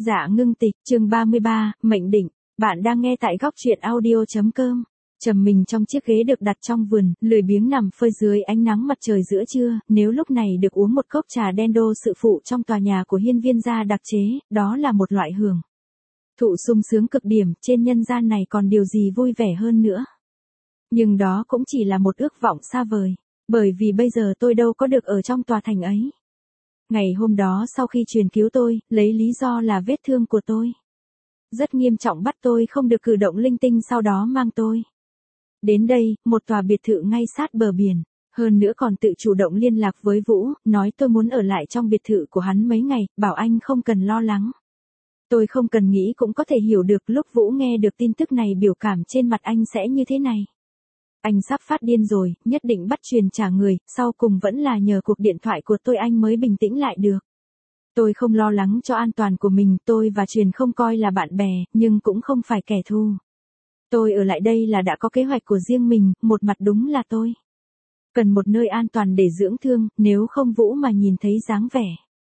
Dạ ngưng tịch, chương 33, mệnh định, bạn đang nghe tại góc truyện audio.com. Trầm mình trong chiếc ghế được đặt trong vườn, lười biếng nằm phơi dưới ánh nắng mặt trời giữa trưa, nếu lúc này được uống một cốc trà đen đô sự phụ trong tòa nhà của hiên viên gia đặc chế, đó là một loại hưởng thụ sung sướng cực điểm, trên nhân gian này còn điều gì vui vẻ hơn nữa. Nhưng đó cũng chỉ là một ước vọng xa vời, bởi vì bây giờ tôi đâu có được ở trong tòa thành ấy. Ngày hôm đó sau khi truyền cứu tôi, lấy lý do là vết thương của tôi rất nghiêm trọng bắt tôi không được cử động linh tinh, sau đó mang tôi đến đây, một tòa biệt thự ngay sát bờ biển. Hơn nữa còn tự chủ động liên lạc với Vũ, nói tôi muốn ở lại trong biệt thự của hắn mấy ngày, bảo anh không cần lo lắng. Tôi không cần nghĩ cũng có thể hiểu được lúc Vũ nghe được tin tức này biểu cảm trên mặt anh sẽ như thế này. Anh sắp phát điên rồi, nhất định bắt truyền trả người, sau cùng vẫn là nhờ cuộc điện thoại của tôi anh mới bình tĩnh lại được. Tôi không lo lắng cho an toàn của mình, tôi và Truyền không coi là bạn bè, nhưng cũng không phải kẻ thù. Tôi ở lại đây là đã có kế hoạch của riêng mình, một mặt đúng là tôi cần một nơi an toàn để dưỡng thương, nếu không Vũ mà nhìn thấy dáng vẻ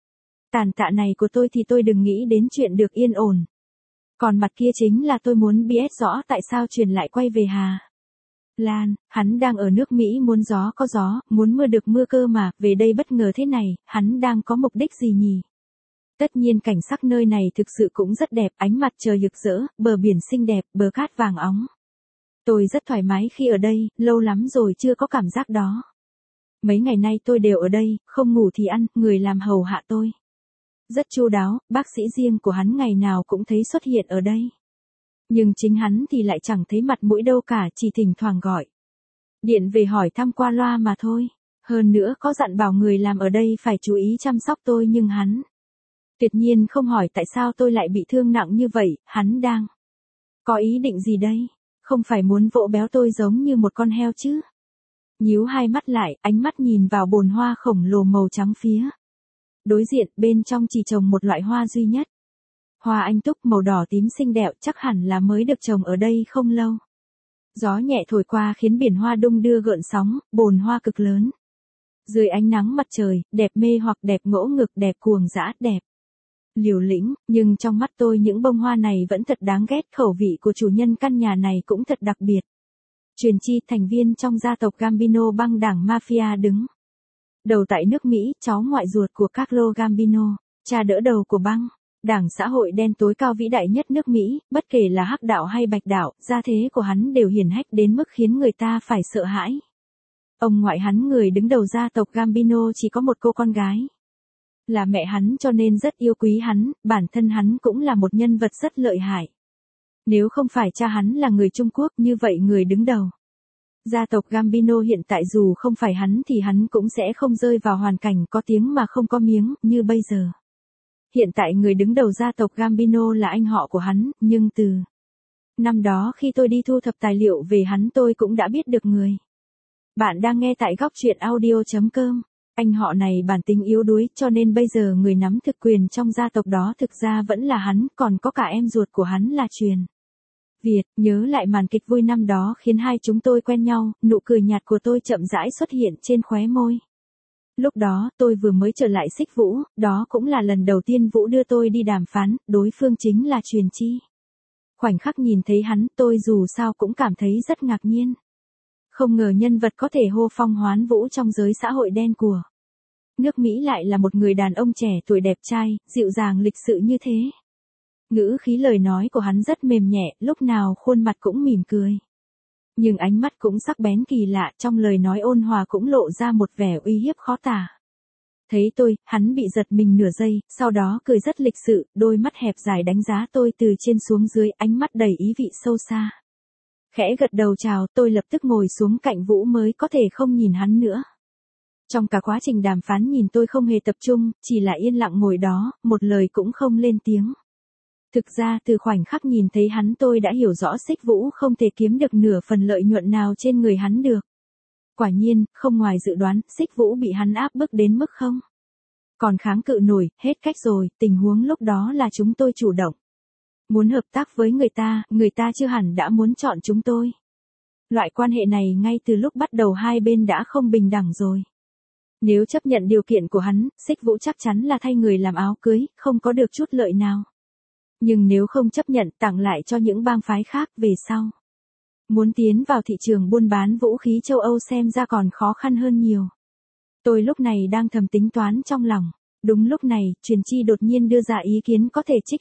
tàn tạ này của tôi thì tôi đừng nghĩ đến chuyện được yên ổn. Còn mặt kia chính là tôi muốn biết rõ tại sao Truyền lại quay về Hà Lan, hắn đang ở nước Mỹ muốn gió có gió, muốn mưa được mưa cơ mà, về đây bất ngờ thế này, hắn đang có mục đích gì nhỉ? Tất nhiên cảnh sắc nơi này thực sự cũng rất đẹp, ánh mặt trời rực rỡ, bờ biển xinh đẹp, bờ cát vàng óng. Tôi rất thoải mái khi ở đây, lâu lắm rồi chưa có cảm giác đó. Mấy ngày nay tôi đều ở đây, không ngủ thì ăn, người làm hầu hạ tôi rất chu đáo, bác sĩ riêng của hắn ngày nào cũng thấy xuất hiện ở đây. Nhưng chính hắn thì lại chẳng thấy mặt mũi đâu cả, chỉ thỉnh thoảng gọi điện về hỏi thăm qua loa mà thôi. Hơn nữa có dặn bảo người làm ở đây phải chú ý chăm sóc tôi, nhưng hắn tuyệt nhiên không hỏi tại sao tôi lại bị thương nặng như vậy, hắn đang có ý định gì đây? Không phải muốn vỗ béo tôi giống như một con heo chứ? Nhíu hai mắt lại, ánh mắt nhìn vào bồn hoa khổng lồ màu trắng phía đối diện, bên trong chỉ trồng một loại hoa duy nhất. Hoa anh túc màu đỏ tím xinh đẹp, chắc hẳn là mới được trồng ở đây không lâu. Gió nhẹ thổi qua khiến biển hoa đung đưa gợn sóng, bồn hoa cực lớn. Dưới ánh nắng mặt trời, đẹp mê hoặc, đẹp ngỗ ngực, đẹp cuồng dã, đẹp liều lĩnh, nhưng trong mắt tôi những bông hoa này vẫn thật đáng ghét, khẩu vị của chủ nhân căn nhà này cũng thật đặc biệt. Truyền Chi, thành viên trong gia tộc Gambino băng đảng mafia đứng đầu tại nước Mỹ, cháu ngoại ruột của Carlo Gambino, cha đỡ đầu của băng đảng xã hội đen tối cao vĩ đại nhất nước Mỹ, bất kể là hắc đạo hay bạch đạo, gia thế của hắn đều hiển hách đến mức khiến người ta phải sợ hãi. Ông ngoại hắn, người đứng đầu gia tộc Gambino, chỉ có một cô con gái là mẹ hắn, cho nên rất yêu quý hắn, bản thân hắn cũng là một nhân vật rất lợi hại. Nếu không phải cha hắn là người Trung Quốc, như vậy người đứng đầu gia tộc Gambino hiện tại dù không phải hắn thì hắn cũng sẽ không rơi vào hoàn cảnh có tiếng mà không có miếng, như bây giờ. Hiện tại người đứng đầu gia tộc Gambino là anh họ của hắn, nhưng từ năm đó khi tôi đi thu thập tài liệu về hắn tôi cũng đã biết được người. Bạn đang nghe tại góc truyện audio.com. Anh họ này bản tính yếu đuối, cho nên bây giờ người nắm thực quyền trong gia tộc đó thực ra vẫn là hắn, còn có cả em ruột của hắn là Truyền Việt. Nhớ lại màn kịch vui năm đó khiến hai chúng tôi quen nhau, nụ cười nhạt của tôi chậm rãi xuất hiện trên khóe môi. Lúc đó, tôi vừa mới trở lại Xích Vũ, đó cũng là lần đầu tiên Vũ đưa tôi đi đàm phán, đối phương chính là Truyền Chi. Khoảnh khắc nhìn thấy hắn, tôi dù sao cũng cảm thấy rất ngạc nhiên. Không ngờ nhân vật có thể hô phong hoán vũ trong giới xã hội đen của nước Mỹ lại là một người đàn ông trẻ tuổi đẹp trai, dịu dàng lịch sự như thế. Ngữ khí lời nói của hắn rất mềm nhẹ, lúc nào khuôn mặt cũng mỉm cười. Nhưng ánh mắt cũng sắc bén kỳ lạ, trong lời nói ôn hòa cũng lộ ra một vẻ uy hiếp khó tả. Thấy tôi, hắn bị giật mình nửa giây, sau đó cười rất lịch sự, đôi mắt hẹp dài đánh giá tôi từ trên xuống dưới, ánh mắt đầy ý vị sâu xa. Khẽ gật đầu chào, tôi lập tức ngồi xuống cạnh Vũ mới có thể không nhìn hắn nữa. Trong cả quá trình đàm phán nhìn tôi không hề tập trung, chỉ là yên lặng ngồi đó, một lời cũng không lên tiếng. Thực ra từ khoảnh khắc nhìn thấy hắn tôi đã hiểu rõ Xích Vũ không thể kiếm được nửa phần lợi nhuận nào trên người hắn được. Quả nhiên, không ngoài dự đoán, Xích Vũ bị hắn áp bức đến mức không còn kháng cự nổi, hết cách rồi, tình huống lúc đó là chúng tôi chủ động muốn hợp tác với người ta chưa hẳn đã muốn chọn chúng tôi. Loại quan hệ này ngay từ lúc bắt đầu hai bên đã không bình đẳng rồi. Nếu chấp nhận điều kiện của hắn, Xích Vũ chắc chắn là thay người làm áo cưới, không có được chút lợi nào. Nhưng nếu không chấp nhận tặng lại cho những bang phái khác về sau. Muốn tiến vào thị trường buôn bán vũ khí châu Âu xem ra còn khó khăn hơn nhiều. Tôi lúc này đang thầm tính toán trong lòng. Đúng lúc này, Truyền Chi đột nhiên đưa ra ý kiến có thể trích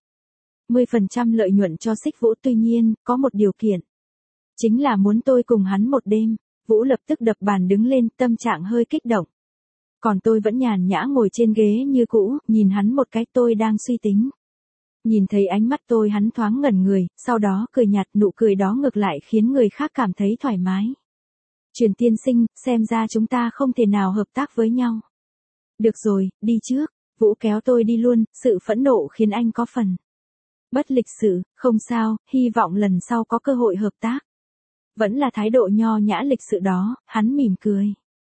20% lợi nhuận cho Xích Vũ, tuy nhiên, có một điều kiện. Chính là muốn tôi cùng hắn một đêm. Vũ lập tức đập bàn đứng lên, tâm trạng hơi kích động. Còn tôi vẫn nhàn nhã ngồi trên ghế như cũ, nhìn hắn một cái, tôi đang suy tính. Nhìn thấy ánh mắt tôi, hắn thoáng ngẩn người, sau đó cười nhạt, nụ cười đó ngược lại khiến người khác cảm thấy thoải mái. Truyền tiên sinh, xem ra chúng ta không thể nào hợp tác với nhau. Được rồi, đi trước. Vũ kéo tôi đi luôn, sự phẫn nộ khiến anh có phần bất lịch sự. Không sao, hy vọng lần sau có cơ hội hợp tác. Vẫn là thái độ nho nhã lịch sự đó, hắn mỉm cười.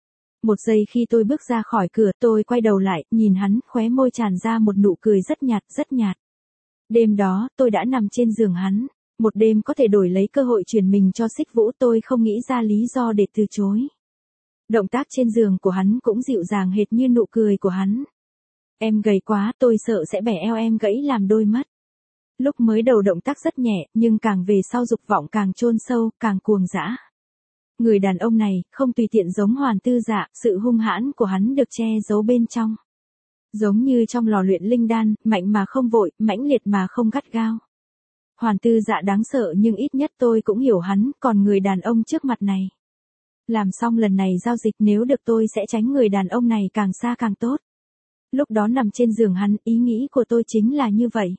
Một giây khi tôi bước ra khỏi cửa, tôi quay đầu lại, nhìn hắn, khóe môi tràn ra một nụ cười rất nhạt, rất nhạt. Đêm đó, tôi đã nằm trên giường hắn. Một đêm có thể đổi lấy cơ hội chuyển mình cho Xích Vũ, tôi không nghĩ ra lý do để từ chối. Động tác trên giường của hắn cũng dịu dàng hệt như nụ cười của hắn. Em gầy quá, tôi sợ sẽ bẻ eo em gãy làm đôi mất. Lúc mới đầu động tác rất nhẹ, nhưng càng về sau dục vọng càng chôn sâu, càng cuồng dã. Người đàn ông này, không tùy tiện giống Hoàn Tư Dạ, sự hung hãn của hắn được che giấu bên trong. Giống như trong lò luyện linh đan, mạnh mà không vội, mãnh liệt mà không gắt gao. Hoàn Tư Dạ đáng sợ nhưng ít nhất tôi cũng hiểu hắn, còn người đàn ông trước mặt này. Làm xong lần này giao dịch, nếu được tôi sẽ tránh người đàn ông này càng xa càng tốt. Lúc đó nằm trên giường hắn, ý nghĩ của tôi chính là như vậy.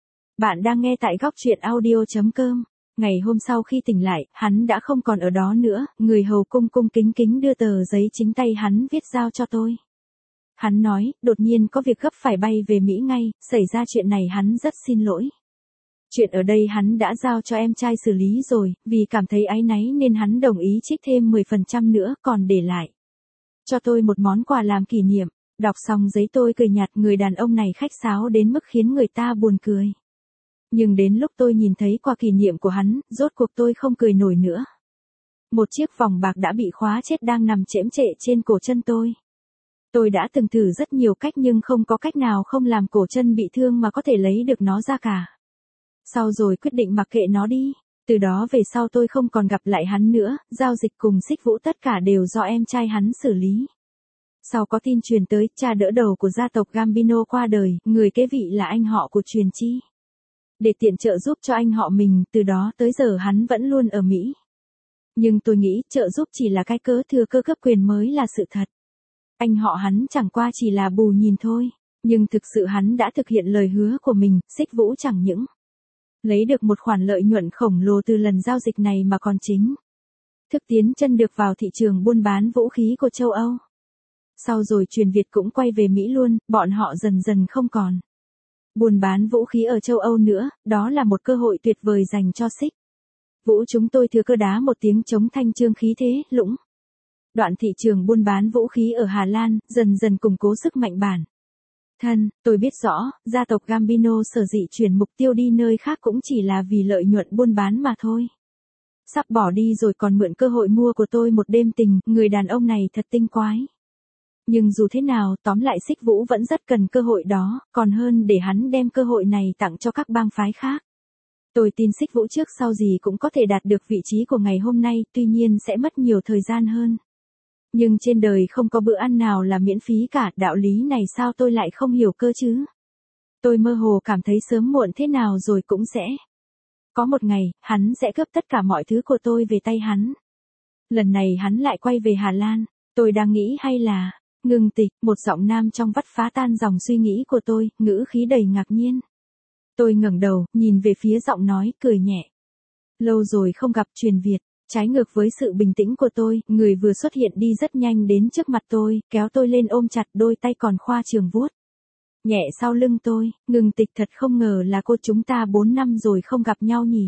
Bạn đang nghe tại góc truyện audio.com. Ngày hôm sau khi tỉnh lại, hắn đã không còn ở đó nữa, người hầu cung cung kính kính đưa tờ giấy chính tay hắn viết giao cho tôi. Hắn nói, đột nhiên có việc gấp phải bay về Mỹ ngay, xảy ra chuyện này hắn rất xin lỗi. Chuyện ở đây hắn đã giao cho em trai xử lý rồi, vì cảm thấy áy náy nên hắn đồng ý trích thêm 10% nữa, còn để lại cho tôi một món quà làm kỷ niệm. Đọc xong giấy tôi cười nhạt, người đàn ông này khách sáo đến mức khiến người ta buồn cười. Nhưng đến lúc tôi nhìn thấy quà kỷ niệm của hắn, rốt cuộc tôi không cười nổi nữa. Một chiếc vòng bạc đã bị khóa chết đang nằm chễm chệ trên cổ chân tôi. Tôi đã từng thử rất nhiều cách nhưng không có cách nào không làm cổ chân bị thương mà có thể lấy được nó ra cả. Sau rồi quyết định mặc kệ nó đi. Từ đó về sau tôi không còn gặp lại hắn nữa, giao dịch cùng Xích Vũ tất cả đều do em trai hắn xử lý. Sau có tin truyền tới, cha đỡ đầu của gia tộc Gambino qua đời, người kế vị là anh họ của Truyền Chi. Để tiện trợ giúp cho anh họ mình, từ đó tới giờ hắn vẫn luôn ở Mỹ. Nhưng tôi nghĩ trợ giúp chỉ là cái cớ thừa cơ cấp quyền mới là sự thật. Anh họ hắn chẳng qua chỉ là bù nhìn thôi, nhưng thực sự hắn đã thực hiện lời hứa của mình. Xích Vũ chẳng những lấy được một khoản lợi nhuận khổng lồ từ lần giao dịch này mà còn chính thức tiến chân được vào thị trường buôn bán vũ khí của châu Âu. Sau rồi Truyền Việt cũng quay về Mỹ luôn, bọn họ dần dần không còn buôn bán vũ khí ở châu Âu nữa, đó là một cơ hội tuyệt vời dành cho Xích Vũ. Chúng tôi thừa cơ đá một tiếng chống thanh trương khí thế, lũng đoạn thị trường buôn bán vũ khí ở Hà Lan, dần dần củng cố sức mạnh bản thân. Tôi biết rõ, gia tộc Gambino sở dĩ chuyển mục tiêu đi nơi khác cũng chỉ là vì lợi nhuận buôn bán mà thôi. Sắp bỏ đi rồi còn mượn cơ hội mua của tôi một đêm tình, người đàn ông này thật tinh quái. Nhưng dù thế nào, tóm lại Xích Vũ vẫn rất cần cơ hội đó, còn hơn để hắn đem cơ hội này tặng cho các bang phái khác. Tôi tin Xích Vũ trước sau gì cũng có thể đạt được vị trí của ngày hôm nay, tuy nhiên sẽ mất nhiều thời gian hơn. Nhưng trên đời không có bữa ăn nào là miễn phí cả, đạo lý này sao tôi lại không hiểu cơ chứ? Tôi mơ hồ cảm thấy sớm muộn thế nào rồi cũng sẽ có một ngày, hắn sẽ cướp tất cả mọi thứ của tôi về tay hắn. Lần này hắn lại quay về Hà Lan, tôi đang nghĩ hay là ngừng tịch, một giọng nam trong vắt phá tan dòng suy nghĩ của tôi, ngữ khí đầy ngạc nhiên. Tôi ngẩng đầu, nhìn về phía giọng nói, cười nhẹ. Lâu rồi không gặp. Truyền Việt. Trái ngược với sự bình tĩnh của tôi, người vừa xuất hiện đi rất nhanh đến trước mặt tôi, kéo tôi lên ôm chặt, đôi tay còn khoa trường vuốt nhẹ sau lưng tôi. Ngừng tịch, thật không ngờ là cô, chúng ta 4 năm rồi không gặp nhau nhỉ?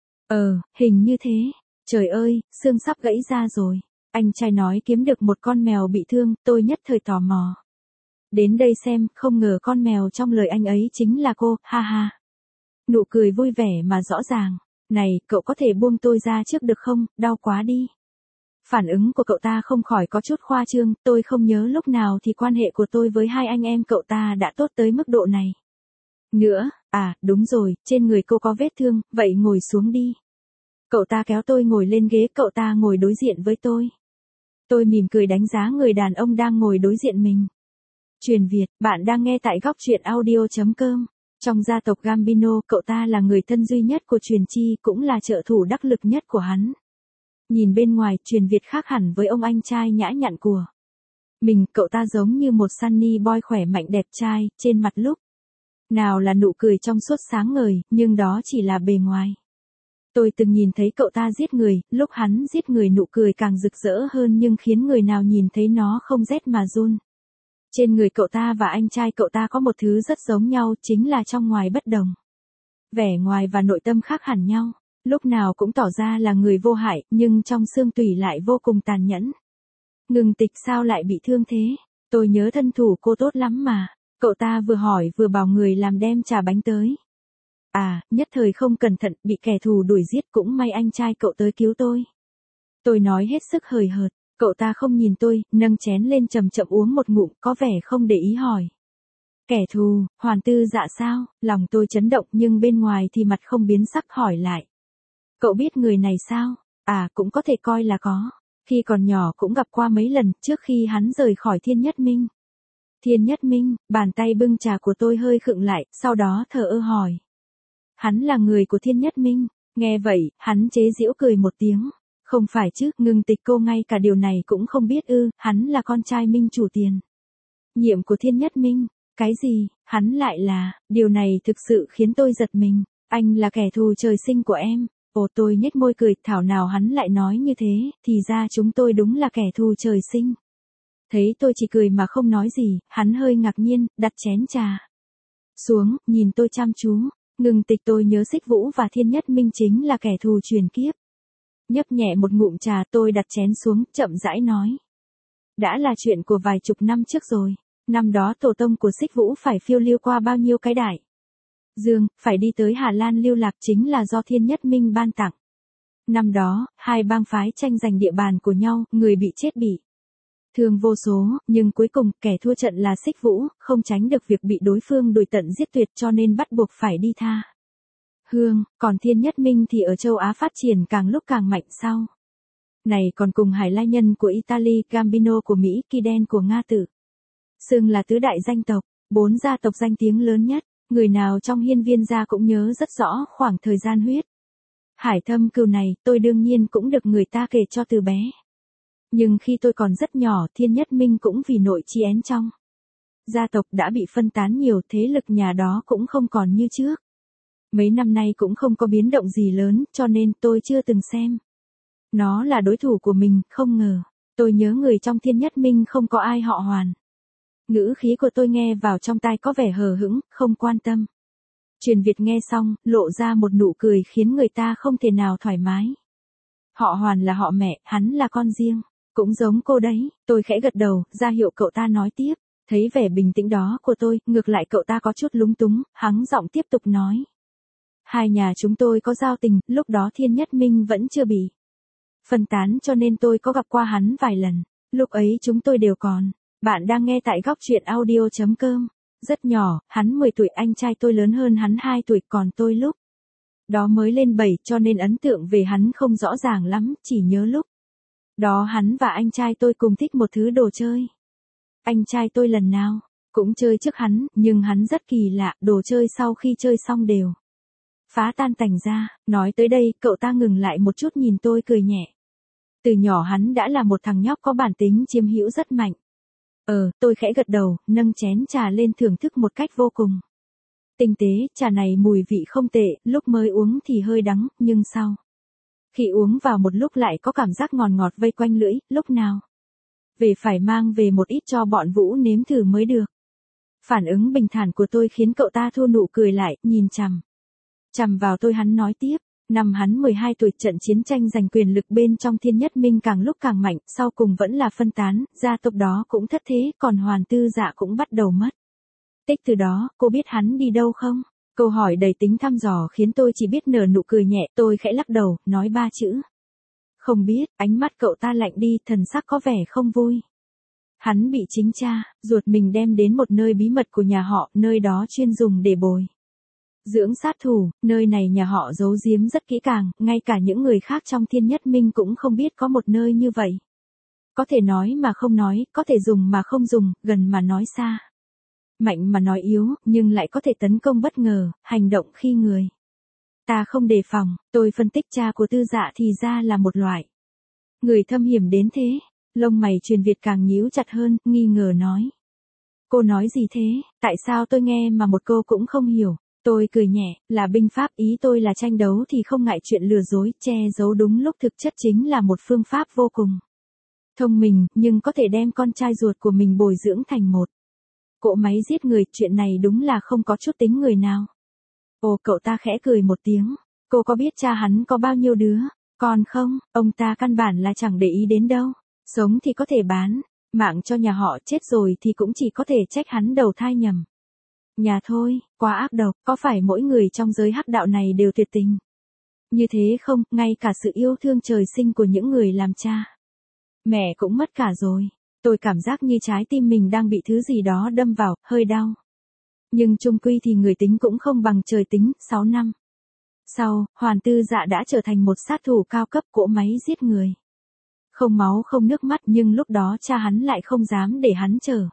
Hình như thế. Trời ơi, xương sắp gãy ra rồi. Anh trai nói kiếm được một con mèo bị thương, tôi nhất thời tò mò. Đến đây xem, không ngờ con mèo trong lời anh ấy chính là cô, ha ha. Nụ cười vui vẻ mà rõ ràng. Này, cậu có thể buông tôi ra trước được không, đau quá đi. Phản ứng của cậu ta không khỏi có chút khoa trương, tôi không nhớ lúc nào thì quan hệ của tôi với hai anh em cậu ta đã tốt tới mức độ này. Nữa, À, đúng rồi, trên người cô có vết thương, vậy ngồi xuống đi. Cậu ta kéo tôi ngồi lên ghế, cậu ta ngồi đối diện với tôi. Tôi mỉm cười đánh giá người đàn ông đang ngồi đối diện mình. Truyền Việt, bạn đang nghe tại góc truyện audio.com. Trong gia tộc Gambino, cậu ta là người thân duy nhất của Truyền Chi, cũng là trợ thủ đắc lực nhất của hắn. Nhìn bên ngoài, Truyền Việt khác hẳn với ông anh trai nhã nhặn của mình, cậu ta giống như một sunny boy khỏe mạnh đẹp trai, trên mặt lúc nào là nụ cười trong suốt sáng ngời, nhưng đó chỉ là bề ngoài. Tôi từng nhìn thấy cậu ta giết người, lúc hắn giết người nụ cười càng rực rỡ hơn nhưng khiến người nào nhìn thấy nó không rét mà run. Trên người cậu ta và anh trai cậu ta có một thứ rất giống nhau, chính là trong ngoài bất đồng. Vẻ ngoài và nội tâm khác hẳn nhau, lúc nào cũng tỏ ra là người vô hại, nhưng trong xương tủy lại vô cùng tàn nhẫn. Ngừng Tịch sao lại bị thương thế? Tôi nhớ thân thủ cô tốt lắm mà. Cậu ta vừa hỏi vừa bảo người làm đem trà bánh tới. À, nhất thời không cẩn thận, bị kẻ thù đuổi giết, cũng may anh trai cậu tới cứu tôi. Tôi nói hết sức hời hợt, cậu ta không nhìn tôi, nâng chén lên chậm chậm uống một ngụm, có vẻ không để ý hỏi. Kẻ thù, Hoàn Tư Dạ sao? Lòng tôi chấn động nhưng bên ngoài thì mặt không biến sắc hỏi lại. Cậu biết người này sao? À, cũng có thể coi là có. Khi còn nhỏ cũng gặp qua mấy lần, trước khi hắn rời khỏi Thiên Nhất Minh. Thiên Nhất Minh, bàn tay bưng trà của tôi hơi khựng lại, sau đó thờ ơ hỏi. Hắn là người của Thiên Nhất Minh. Nghe vậy, hắn chế giễu cười một tiếng. Không phải chứ, Ngừng Tịch, cô ngay cả điều này cũng không biết ư? Hắn là con trai Minh chủ tiền nhiệm của Thiên Nhất Minh. Cái gì, hắn lại là, điều này thực sự khiến tôi giật mình. Anh là kẻ thù trời sinh của em. Ồ, tôi nhếch môi cười, thảo nào hắn lại nói như thế, thì ra chúng tôi đúng là kẻ thù trời sinh. Thấy tôi chỉ cười mà không nói gì, hắn hơi ngạc nhiên, đặt chén trà xuống, nhìn tôi chăm chú. Ngừng Tịch, tôi nhớ Xích Vũ và Thiên Nhất Minh chính là kẻ thù truyền kiếp. Nhấp nhẹ một ngụm trà, tôi đặt chén xuống, chậm rãi nói. Đã là chuyện của vài chục năm trước rồi. Năm đó tổ tông của Xích Vũ phải phiêu lưu qua bao nhiêu cái đại dương, phải đi tới Hà Lan lưu lạc, chính là do Thiên Nhất Minh ban tặng. Năm đó, hai bang phái tranh giành địa bàn của nhau, người bị chết bị thương vô số, nhưng cuối cùng, kẻ thua trận là Xích Vũ, không tránh được việc bị đối phương đuổi tận giết tuyệt cho nên bắt buộc phải đi tha hương, còn Thiên Nhất Minh thì ở châu Á phát triển càng lúc càng mạnh sau. Này còn cùng Hải Lai Nhân của Italy, Gambino của Mỹ, Kiden của Nga tự xưng là tứ đại danh tộc, 4 gia tộc danh tiếng lớn nhất, người nào trong hiên viên gia cũng nhớ rất rõ khoảng thời gian huyết hải thâm cừu này, tôi đương nhiên cũng được người ta kể cho từ bé. Nhưng khi tôi còn rất nhỏ, Thiên Nhất Minh cũng vì nội chi én trong gia tộc đã bị phân tán nhiều, thế lực nhà đó cũng không còn như trước. Mấy năm nay cũng không có biến động gì lớn, cho nên tôi chưa từng xem nó là đối thủ của mình, không ngờ. Tôi nhớ người trong Thiên Nhất Minh không có ai họ Hoàn. Ngữ khí của tôi nghe vào trong tai có vẻ hờ hững, không quan tâm. Truyền Việt nghe xong, lộ ra một nụ cười khiến người ta không thể nào thoải mái. Họ Hoàn là họ mẹ, hắn là con riêng. Cũng giống cô đấy, tôi khẽ gật đầu, ra hiệu cậu ta nói tiếp. Thấy vẻ bình tĩnh đó của tôi, ngược lại cậu ta có chút lúng túng, hắng giọng tiếp tục nói. Hai nhà chúng tôi có giao tình, lúc đó Thiên Nhất Minh vẫn chưa bị phân tán cho nên tôi có gặp qua hắn vài lần. Lúc ấy chúng tôi đều còn. Bạn đang nghe tại góc truyện audio.com. Rất nhỏ, hắn 10 tuổi, anh trai tôi lớn hơn hắn 2 tuổi, còn tôi lúc đó mới lên 7 cho nên ấn tượng về hắn không rõ ràng lắm, chỉ nhớ lúc đó hắn và anh trai tôi cùng thích một thứ đồ chơi. Anh trai tôi lần nào cũng chơi trước hắn, nhưng hắn rất kỳ lạ, đồ chơi sau khi chơi xong đều phá tan tành ra. Nói tới đây, cậu ta ngừng lại một chút nhìn tôi cười nhẹ. Từ nhỏ hắn đã là một thằng nhóc có bản tính chiếm hữu rất mạnh. Tôi khẽ gật đầu, nâng chén trà lên thưởng thức một cách vô cùng tinh tế. Trà này mùi vị không tệ, lúc mới uống thì hơi đắng, nhưng sau khi uống vào một lúc lại có cảm giác ngọt ngọt vây quanh lưỡi, lúc nào về phải mang về một ít cho bọn Vũ nếm thử mới được. Phản ứng bình thản của tôi khiến cậu ta thua nụ cười lại, nhìn chằm vào tôi. Hắn nói tiếp. Năm hắn 12 tuổi, trận chiến tranh giành quyền lực bên trong Thiên Nhất Minh càng lúc càng mạnh, sau cùng vẫn là phân tán, gia tộc đó cũng thất thế, còn Hoàn Tư Dạ cũng bắt đầu mất tích từ đó. Cô biết hắn đi đâu không? Câu hỏi đầy tính thăm dò khiến tôi chỉ biết nở nụ cười nhẹ. Tôi khẽ lắc đầu, nói 3 chữ. Không biết. Ánh mắt cậu ta lạnh đi, thần sắc có vẻ không vui. Hắn bị chính cha ruột mình đem đến một nơi bí mật của nhà họ, nơi đó chuyên dùng để bồi Dưỡng sát thủ, nơi này nhà họ giấu giếm rất kỹ càng, ngay cả những người khác trong Thiên Nhất Minh cũng không biết có một nơi như vậy. Có thể nói mà không nói, có thể dùng mà không dùng, gần mà nói xa. Mạnh mà nói yếu, nhưng lại có thể tấn công bất ngờ, hành động khi người ta không đề phòng. Tôi phân tích cha của Tư Dạ thì ra là một loại người thâm hiểm đến thế. Lông mày Truyền Việt càng nhíu chặt hơn, nghi ngờ nói. Cô nói gì thế, tại sao tôi nghe mà một cô cũng không hiểu? Tôi cười nhẹ, là binh pháp, ý tôi là tranh đấu thì không ngại chuyện lừa dối, che giấu đúng lúc thực chất chính là một phương pháp vô cùng thông minh, nhưng có thể đem con trai ruột của mình bồi dưỡng thành một cỗ máy giết người, chuyện này đúng là không có chút tính người nào. Ồ, cậu ta khẽ cười một tiếng. Cô có biết cha hắn có bao nhiêu đứa? Còn không, ông ta căn bản là chẳng để ý đến đâu. Sống thì có thể bán mạng cho nhà họ, chết rồi thì cũng chỉ có thể trách hắn đầu thai nhầm nhà thôi. Quá ác độc, có phải mỗi người trong giới hắc đạo này đều tuyệt tình như thế không? Ngay cả sự yêu thương trời sinh của những người làm cha mẹ cũng mất cả rồi. Tôi cảm giác như trái tim mình đang bị thứ gì đó đâm vào, hơi đau. Nhưng chung quy thì người tính cũng không bằng trời tính. 6 năm sau, Hoàn Tư Dạ đã trở thành một sát thủ cao cấp, cỗ máy giết người. Không máu không nước mắt, nhưng lúc đó cha hắn lại không dám để hắn trở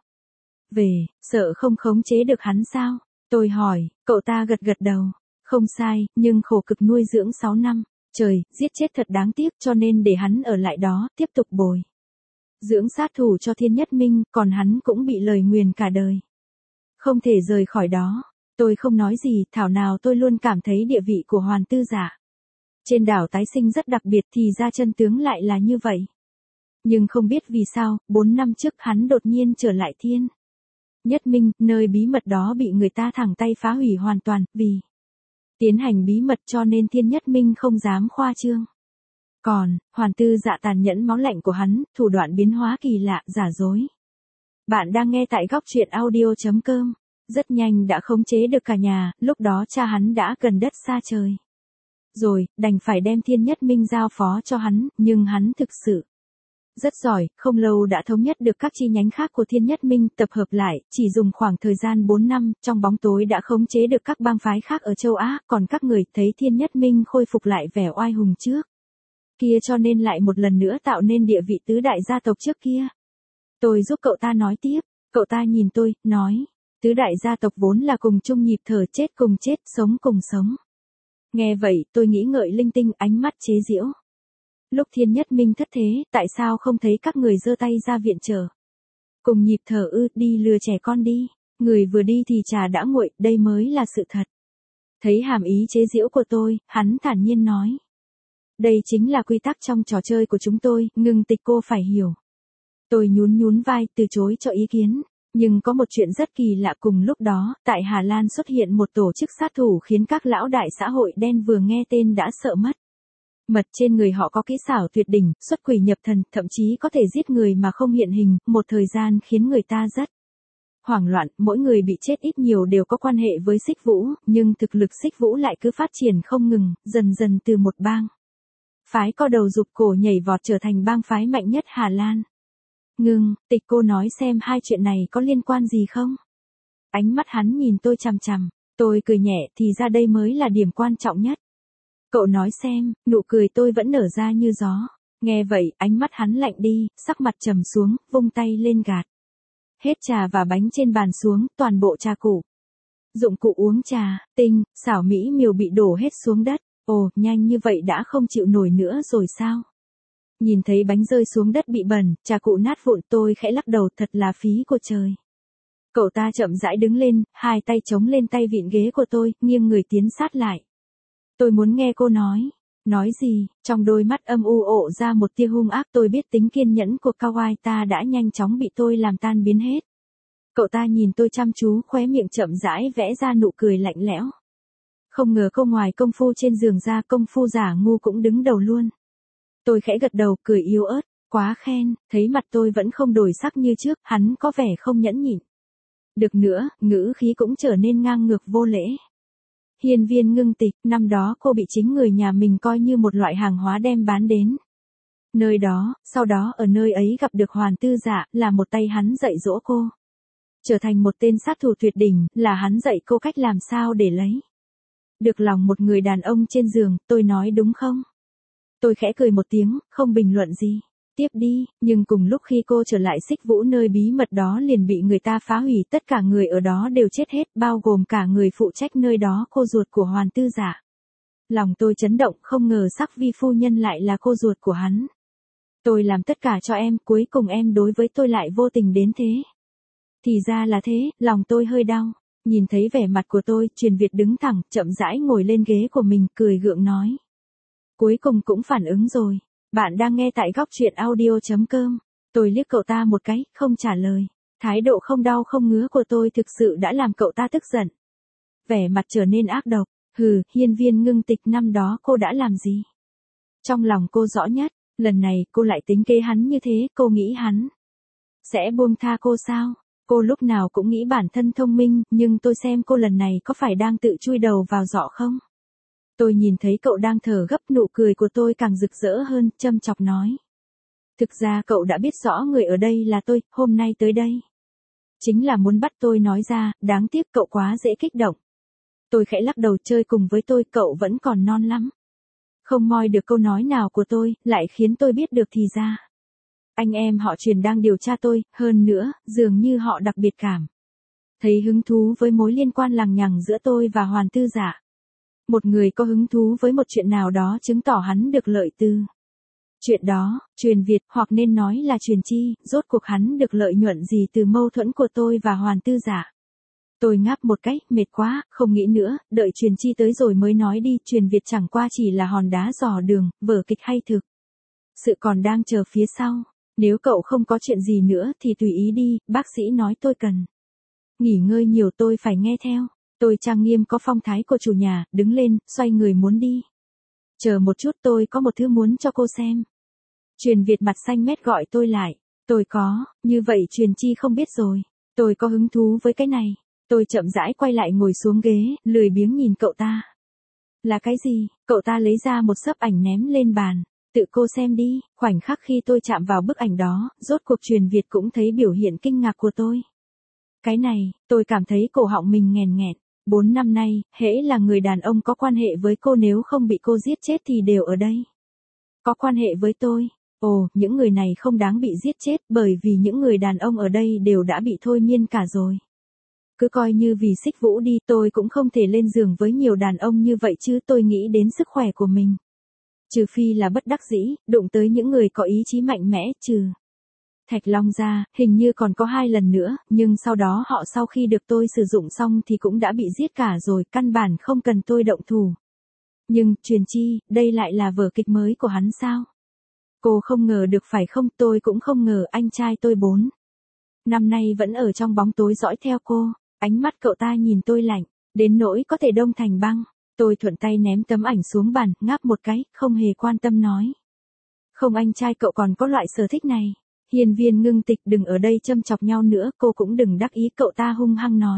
về, sợ không khống chế được hắn sao? Tôi hỏi, cậu ta gật gật đầu. Không sai, nhưng khổ cực nuôi dưỡng 6 năm. Trời, giết chết thật đáng tiếc, cho nên để hắn ở lại đó, tiếp tục bồi dưỡng sát thủ cho Thiên Nhất Minh, còn hắn cũng bị lời nguyền cả đời. Không thể rời khỏi đó. Tôi không nói gì, thảo nào tôi luôn cảm thấy địa vị của Hoàn Tư Dạ trên đảo tái sinh rất đặc biệt, thì ra chân tướng lại là như vậy. Nhưng không biết vì sao, 4 năm trước hắn đột nhiên trở lại Thiên Nhất Minh, nơi bí mật đó bị người ta thẳng tay phá hủy hoàn toàn, vì tiến hành bí mật cho nên Thiên Nhất Minh không dám khoa trương. Còn, Hoàn Tư Dạ tàn nhẫn máu lạnh của hắn, thủ đoạn biến hóa kỳ lạ, giả dối. Bạn đang nghe tại góc truyện audio.com. Rất nhanh đã khống chế được cả nhà, lúc đó cha hắn đã gần đất xa trời rồi, đành phải đem Thiên Nhất Minh giao phó cho hắn, nhưng hắn thực sự rất giỏi, không lâu đã thống nhất được các chi nhánh khác của Thiên Nhất Minh, tập hợp lại, chỉ dùng khoảng thời gian 4 năm, trong bóng tối đã khống chế được các bang phái khác ở châu Á, còn các người thấy Thiên Nhất Minh khôi phục lại vẻ oai hùng trước kia, cho nên lại một lần nữa tạo nên địa vị tứ đại gia tộc trước kia. Tôi giúp cậu ta nói tiếp, cậu ta nhìn tôi, nói, tứ đại gia tộc vốn là cùng chung nhịp thở, chết cùng chết, sống cùng sống. Nghe vậy, tôi nghĩ ngợi linh tinh, ánh mắt chế giễu. Lúc Thiên Nhất Minh thất thế, tại sao không thấy các người giơ tay ra viện trợ? Cùng nhịp thở ư? Đi lừa trẻ con đi. Người vừa đi thì trà đã nguội, đây mới là sự thật. Thấy hàm ý chế giễu của tôi, hắn thản nhiên nói. Đây chính là quy tắc trong trò chơi của chúng tôi, Ngưng Tịch cô phải hiểu. Tôi nhún vai, từ chối cho ý kiến. Nhưng có một chuyện rất kỳ lạ, cùng lúc đó, tại Hà Lan xuất hiện một tổ chức sát thủ khiến các lão đại xã hội đen vừa nghe tên đã sợ mất mật. Trên người họ có kỹ xảo tuyệt đỉnh, xuất quỷ nhập thần, thậm chí có thể giết người mà không hiện hình, một thời gian khiến người ta rất hoảng loạn. Mỗi người bị chết ít nhiều đều có quan hệ với Xích Vũ, nhưng thực lực Xích Vũ lại cứ phát triển không ngừng, dần dần từ một bang phái co đầu rụt cổ nhảy vọt trở thành bang phái mạnh nhất Hà Lan. Ngưng Tịch cô nói xem hai chuyện này có liên quan gì không? Ánh mắt hắn nhìn tôi chằm chằm, tôi cười nhẹ, thì ra đây mới là điểm quan trọng nhất. Cậu nói xem, nụ cười tôi vẫn nở ra như gió. Nghe vậy, ánh mắt hắn lạnh đi, sắc mặt trầm xuống, vung tay lên gạt hết trà và bánh trên bàn xuống, toàn bộ trà cụ, dụng cụ uống trà, tinh, xảo mỹ miều bị đổ hết xuống đất. Ồ, nhanh như vậy đã không chịu nổi nữa rồi sao? Nhìn thấy bánh rơi xuống đất bị bẩn, trà cụ nát vụn, tôi khẽ lắc đầu, thật là phí của trời. Cậu ta chậm rãi đứng lên, hai tay chống lên tay vịn ghế của tôi, nghiêng người tiến sát lại. Tôi muốn nghe cô nói. Nói gì? Trong đôi mắt âm u ộ ra một tia hung ác, tôi biết tính kiên nhẫn của Kawai ta đã nhanh chóng bị tôi làm tan biến hết. Cậu ta nhìn tôi chăm chú, khóe miệng chậm rãi vẽ ra nụ cười lạnh lẽo. Không ngờ cô ngoài công phu trên giường ra, công phu giả ngu cũng đứng đầu luôn. Tôi khẽ gật đầu, cười yếu ớt, quá khen. Thấy mặt tôi vẫn không đổi sắc như trước, hắn có vẻ không nhẫn nhịn được nữa, ngữ khí cũng trở nên ngang ngược vô lễ. Hiên Viên Ngưng Tịch, năm đó cô bị chính người nhà mình coi như một loại hàng hóa đem bán đến nơi đó, sau đó ở nơi ấy gặp được Hoàn Tư Dạ, là một tay hắn dạy dỗ cô trở thành một tên sát thủ tuyệt đỉnh, là hắn dạy cô cách làm sao để lấy Được lòng một người đàn ông trên giường, tôi nói đúng không? Tôi khẽ cười một tiếng, không bình luận gì. Tiếp đi, nhưng cùng lúc khi cô trở lại Xích Vũ nơi bí mật đó liền bị người ta phá hủy, tất cả người ở đó đều chết hết, bao gồm cả người phụ trách nơi đó, cô ruột của Hoàn Tư Dạ. Lòng tôi chấn động, không ngờ Sắc Vi phu nhân lại là cô ruột của hắn. Tôi làm tất cả cho em, cuối cùng em đối với tôi lại vô tình đến thế. Thì ra là thế, lòng tôi hơi đau. Nhìn thấy vẻ mặt của tôi, Truyền Việt đứng thẳng, chậm rãi ngồi lên ghế của mình, cười gượng nói. Cuối cùng cũng phản ứng rồi. Bạn đang nghe tại góc truyện audio.com. Tôi liếc cậu ta một cái, không trả lời. Thái độ không đau không ngứa của tôi thực sự đã làm cậu ta tức giận. Vẻ mặt trở nên ác độc. Hừ, Hiên Viên Ngưng Tịch, năm đó cô đã làm gì? Trong lòng cô rõ nhất, lần này cô lại tính kế hắn như thế, cô nghĩ hắn sẽ buông tha cô sao? Cô lúc nào cũng nghĩ bản thân thông minh, nhưng tôi xem cô lần này có phải đang tự chui đầu vào giọ không? Tôi nhìn thấy cậu đang thở gấp, nụ cười của tôi càng rực rỡ hơn, châm chọc nói. Thực ra cậu đã biết rõ người ở đây là tôi, hôm nay tới đây. Chính là muốn bắt tôi nói ra, đáng tiếc cậu quá dễ kích động. Tôi khẽ lắc đầu, chơi cùng với tôi, cậu vẫn còn non lắm. Không moi được câu nói nào của tôi, lại khiến tôi biết được thì ra. Anh em họ Truyền đang điều tra tôi, hơn nữa, dường như họ đặc biệt thấy hứng thú với mối liên quan lằng nhằng giữa tôi và Hoàn Tư Dạ. Một người có hứng thú với một chuyện nào đó chứng tỏ hắn được lợi từ chuyện đó, Truyền Việt, hoặc nên nói là Truyền Chi, rốt cuộc hắn được lợi nhuận gì từ mâu thuẫn của tôi và Hoàn Tư Dạ. Tôi ngáp một cái, mệt quá, không nghĩ nữa, đợi Truyền Chi tới rồi mới nói đi, Truyền Việt chẳng qua chỉ là hòn đá dò đường, vở kịch hay thực. Sự còn đang chờ phía sau. Nếu cậu không có chuyện gì nữa thì tùy ý đi, bác sĩ nói tôi cần nghỉ ngơi nhiều, tôi phải nghe theo. Tôi trang nghiêm có phong thái của chủ nhà, đứng lên, xoay người muốn đi. Chờ một chút, tôi có một thứ muốn cho cô xem. Truyền Việt mặt xanh mét gọi tôi lại. Tôi có, như vậy Truyền Chi không biết rồi. Tôi có hứng thú với cái này. Tôi chậm rãi quay lại ngồi xuống ghế, lười biếng nhìn cậu ta. Là cái gì? Cậu ta lấy ra một xấp ảnh ném lên bàn. Tự cô xem đi, khoảnh khắc khi tôi chạm vào bức ảnh đó, rốt cuộc Truyền Việt cũng thấy biểu hiện kinh ngạc của tôi. Cái này, tôi cảm thấy cổ họng mình nghèn nghẹt. 4 năm nay, hễ là người đàn ông có quan hệ với cô nếu không bị cô giết chết thì đều ở đây. Có quan hệ với tôi. Ồ, những người này không đáng bị giết chết bởi vì những người đàn ông ở đây đều đã bị thôi miên cả rồi. Cứ coi như vì Xích Vũ đi, tôi cũng không thể lên giường với nhiều đàn ông như vậy chứ, tôi nghĩ đến sức khỏe của mình. Trừ phi là bất đắc dĩ, đụng tới những người có ý chí mạnh mẽ, trừ Thạch Long ra, hình như còn có 2 lần nữa, nhưng sau đó họ sau khi được tôi sử dụng xong thì cũng đã bị giết cả rồi, căn bản không cần tôi động thủ. Nhưng, Truyền Chi, đây lại là vở kịch mới của hắn sao? Cô không ngờ được phải không, tôi cũng không ngờ anh trai tôi 4 năm nay vẫn ở trong bóng tối dõi theo cô. Ánh mắt cậu ta nhìn tôi lạnh, đến nỗi có thể đông thành băng. Tôi thuận tay ném tấm ảnh xuống bàn, ngáp một cái, không hề quan tâm nói. Không, anh trai cậu còn có loại sở thích này. Hiên Viên Ngưng Tịch, đừng ở đây châm chọc nhau nữa, cô cũng đừng đắc ý, cậu ta hung hăng nói.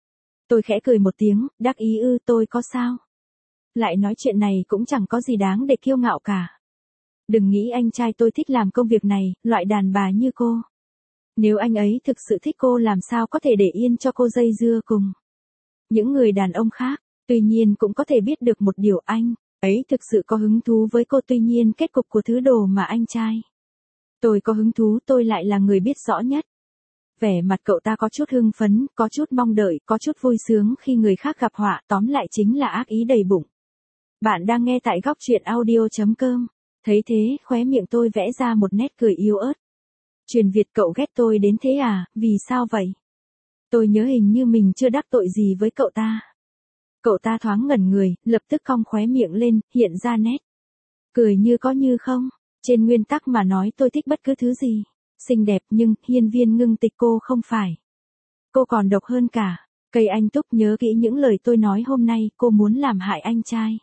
Tôi khẽ cười một tiếng, đắc ý ư, tôi có sao? Lại nói chuyện này cũng chẳng có gì đáng để kiêu ngạo cả. Đừng nghĩ anh trai tôi thích làm công việc này, loại đàn bà như cô. Nếu anh ấy thực sự thích cô làm sao có thể để yên cho cô dây dưa cùng những người đàn ông khác. Tuy nhiên cũng có thể biết được một điều, anh ấy thực sự có hứng thú với cô, tuy nhiên kết cục của thứ đồ mà anh trai tôi có hứng thú, tôi lại là người biết rõ nhất. Vẻ mặt cậu ta có chút hưng phấn, có chút mong đợi, có chút vui sướng khi người khác gặp họa, tóm lại chính là ác ý đầy bụng. Bạn đang nghe tại góc truyện audio.com. Thấy thế, khóe miệng tôi vẽ ra một nét cười yếu ớt. Truyền Việt, cậu ghét tôi đến thế à, vì sao vậy? Tôi nhớ hình như mình chưa đắc tội gì với cậu ta. Cậu ta thoáng ngẩn người, lập tức cong khóe miệng lên, hiện ra nét cười như có như không. Trên nguyên tắc mà nói tôi thích bất cứ thứ gì xinh đẹp, nhưng Hiên Viên Ngưng Tịch, cô không phải. Cô còn độc hơn cả cây anh túc, nhớ kỹ những lời tôi nói hôm nay, cô muốn làm hại anh trai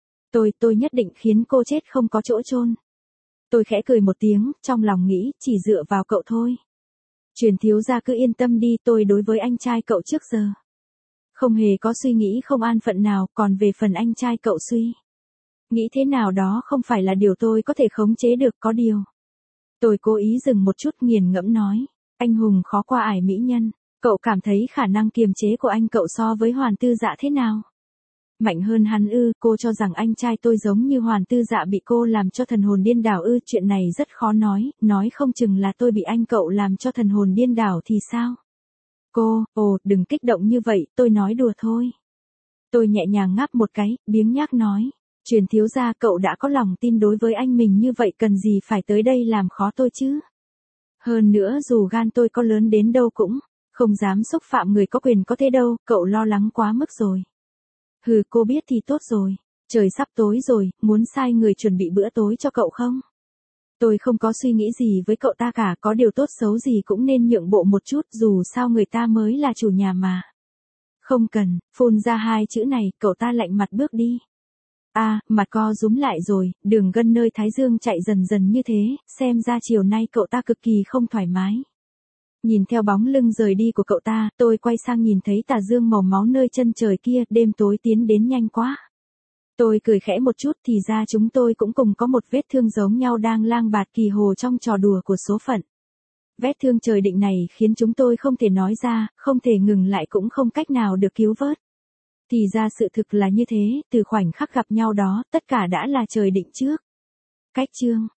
tôi nhất định khiến cô chết không có chỗ chôn. Tôi khẽ cười một tiếng, trong lòng nghĩ, chỉ dựa vào cậu thôi. Truyền thiếu gia cứ yên tâm đi, tôi đối với anh trai cậu trước giờ không hề có suy nghĩ không an phận nào, còn về phần anh trai cậu suy nghĩ thế nào đó không phải là điều tôi có thể khống chế được, có điều. Tôi cố ý dừng một chút, nghiền ngẫm nói, anh hùng khó qua ải mỹ nhân, cậu cảm thấy khả năng kiềm chế của anh cậu so với Hoàn Tư Dạ thế nào? Mạnh hơn hắn ư, cô cho rằng anh trai tôi giống như Hoàn Tư Dạ bị cô làm cho thần hồn điên đảo ư, chuyện này rất khó nói không chừng là tôi bị anh cậu làm cho thần hồn điên đảo thì sao? Đừng kích động như vậy, tôi nói đùa thôi. Tôi nhẹ nhàng ngáp một cái, biếng nhác nói. Truyền thiếu gia, cậu đã có lòng tin đối với anh mình như vậy cần gì phải tới đây làm khó tôi chứ? Hơn nữa dù gan tôi có lớn đến đâu cũng không dám xúc phạm người có quyền có thế đâu, cậu lo lắng quá mức rồi. Hừ, cô biết thì tốt rồi. Trời sắp tối rồi, muốn sai người chuẩn bị bữa tối cho cậu không? Tôi không có suy nghĩ gì với cậu ta cả, có điều tốt xấu gì cũng nên nhượng bộ một chút, dù sao người ta mới là chủ nhà mà. Không cần, phun ra hai chữ này, cậu ta lạnh mặt bước đi. Mặt co rúm lại rồi, đường gân nơi thái dương chạy dần dần như thế, xem ra chiều nay cậu ta cực kỳ không thoải mái. Nhìn theo bóng lưng rời đi của cậu ta, tôi quay sang nhìn thấy tà dương màu máu nơi chân trời kia, đêm tối tiến đến nhanh quá. Tôi cười khẽ một chút, thì ra chúng tôi cũng cùng có một vết thương giống nhau đang lang bạt kỳ hồ trong trò đùa của số phận. Vết thương trời định này khiến chúng tôi không thể nói ra, không thể ngừng lại cũng không cách nào được cứu vớt. Thì ra sự thực là như thế, từ khoảnh khắc gặp nhau đó, tất cả đã là trời định trước. Cách chương